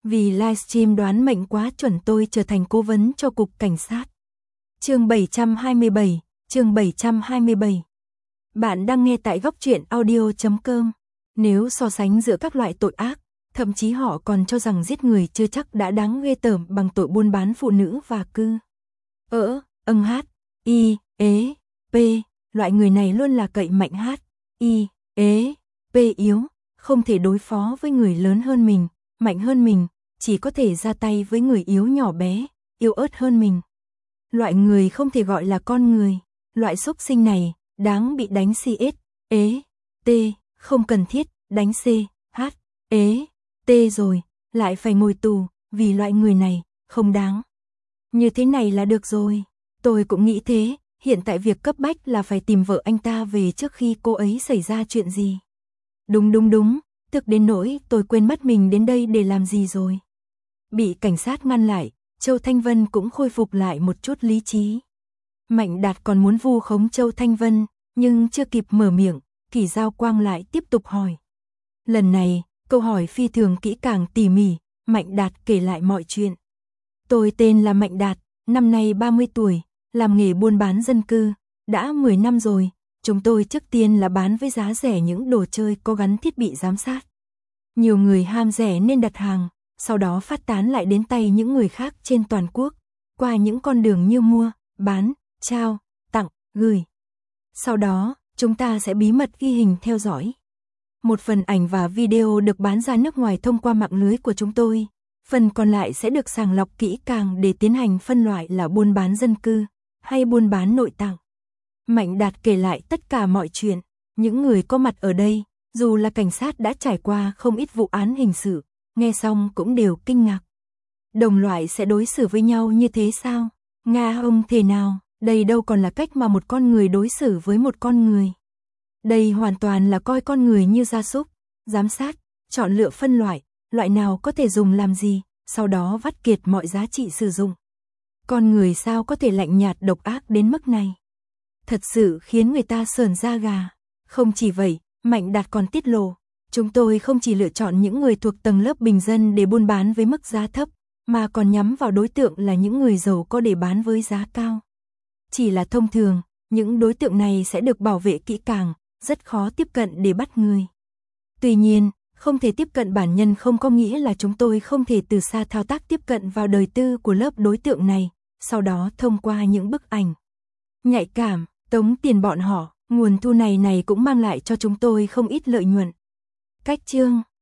Vì livestream đoán mệnh quá chuẩn tôi trở thành cố vấn cho cục cảnh sát. Chương 727. Bạn đang nghe tại goctruyện.audio.com. Nếu so sánh giữa các loại tội ác, thậm chí họ còn cho rằng giết người chưa chắc đã đáng ghê tởm bằng tội buôn bán phụ nữ và cư. Loại người này luôn là cậy mạnh yếu, không thể đối phó với người lớn hơn mình, mạnh hơn mình, chỉ có thể ra tay với người yếu nhỏ bé, yếu ớt hơn mình. Loại người không thể gọi là con người, loại xúc sinh này, đáng bị đánh không cần thiết, đánh rồi, lại phải ngồi tù, vì loại người này, không đáng. Như thế này là được rồi, tôi cũng nghĩ thế, hiện tại việc cấp bách là phải tìm vợ anh ta về trước khi cô ấy xảy ra chuyện gì. Đúng, tức đến nỗi tôi quên mất mình đến đây để làm gì rồi. Bị cảnh sát ngăn lại, Châu Thanh Vân cũng khôi phục lại một chút lý trí. Mạnh Đạt còn muốn vu khống Châu Thanh Vân, nhưng chưa kịp mở miệng, Kỷ Giao Quang lại tiếp tục hỏi. Lần này, câu hỏi phi thường kỹ càng tỉ mỉ, Mạnh Đạt kể lại mọi chuyện. Tôi tên là Mạnh Đạt, năm nay 30 tuổi, làm nghề buôn bán dân cư, đã 10 năm rồi. Chúng tôi trước tiên là bán với giá rẻ những đồ chơi có gắn thiết bị giám sát. Nhiều người ham rẻ nên đặt hàng, sau đó phát tán lại đến tay những người khác trên toàn quốc, qua những con đường như mua, bán, trao, tặng, gửi. Sau đó, chúng ta sẽ bí mật ghi hình theo dõi. Một phần ảnh và video được bán ra nước ngoài thông qua mạng lưới của chúng tôi, phần còn lại sẽ được sàng lọc kỹ càng để tiến hành phân loại là buôn bán dân cư, hay buôn bán nội tạng. Mạnh Đạt kể lại tất cả mọi chuyện, những người có mặt ở đây, dù là cảnh sát đã trải qua không ít vụ án hình sự, nghe xong cũng đều kinh ngạc. Đồng loại sẽ đối xử với nhau như thế sao? Nga ông thế nào? Đây đâu còn là cách mà một con người đối xử với một con người. Đây hoàn toàn là coi con người như gia súc, giám sát, chọn lựa phân loại, loại nào có thể dùng làm gì, sau đó vắt kiệt mọi giá trị sử dụng. Con người sao có thể lạnh nhạt độc ác đến mức này? Thật sự khiến người ta sởn da gà. Không chỉ vậy, Mạnh Đạt còn tiết lộ, chúng tôi không chỉ lựa chọn những người thuộc tầng lớp bình dân để buôn bán với mức giá thấp, mà còn nhắm vào đối tượng là những người giàu có để bán với giá cao. Chỉ là thông thường, những đối tượng này sẽ được bảo vệ kỹ càng, rất khó tiếp cận để bắt người. Tuy nhiên, không thể tiếp cận bản nhân không có nghĩa là chúng tôi không thể từ xa thao tác tiếp cận vào đời tư của lớp đối tượng này, sau đó thông qua những bức ảnh nhạy cảm, tống tiền bọn họ, nguồn thu này cũng mang lại cho chúng tôi không ít lợi nhuận. Cách chương